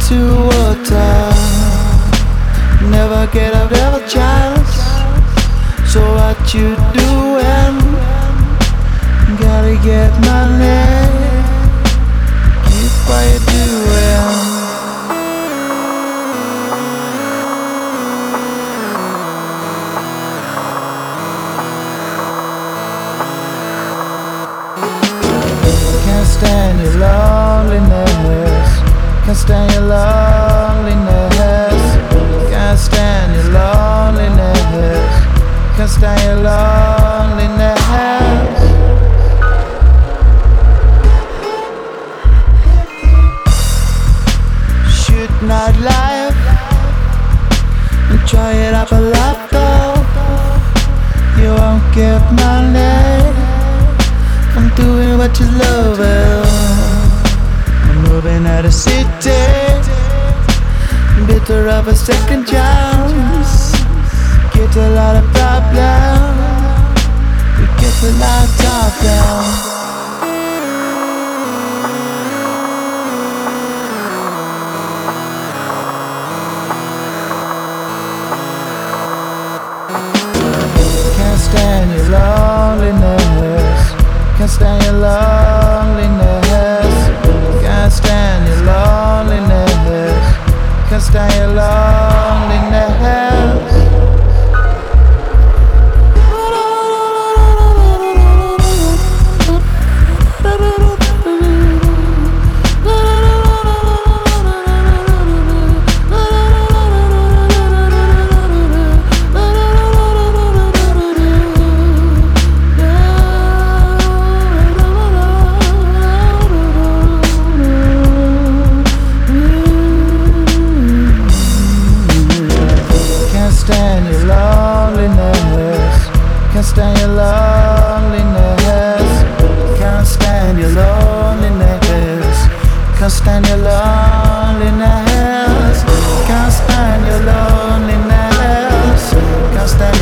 into water. Never get up, never chance. So what you doing? Gotta get money. Keep what you doing. Can't stand your loneliness. Can't stand your loneliness. Can't stand your loneliness. Can't stand your loneliness. Shoot not life. Enjoy it up a lot though. You won't get money from doing what you love. I'm moving out of city, bitter of a second chance. Get a lot of problems, we get a lot of talk down. Can't stand your loneliness. Can't stand your loneliness. Can't stand your loneliness. Can't stand your loneliness. Can't stand your loneliness. Can't stand your loneliness. Can't stand your loneliness. Can't stand your loneliness. Can't stand your loneliness. Can't stand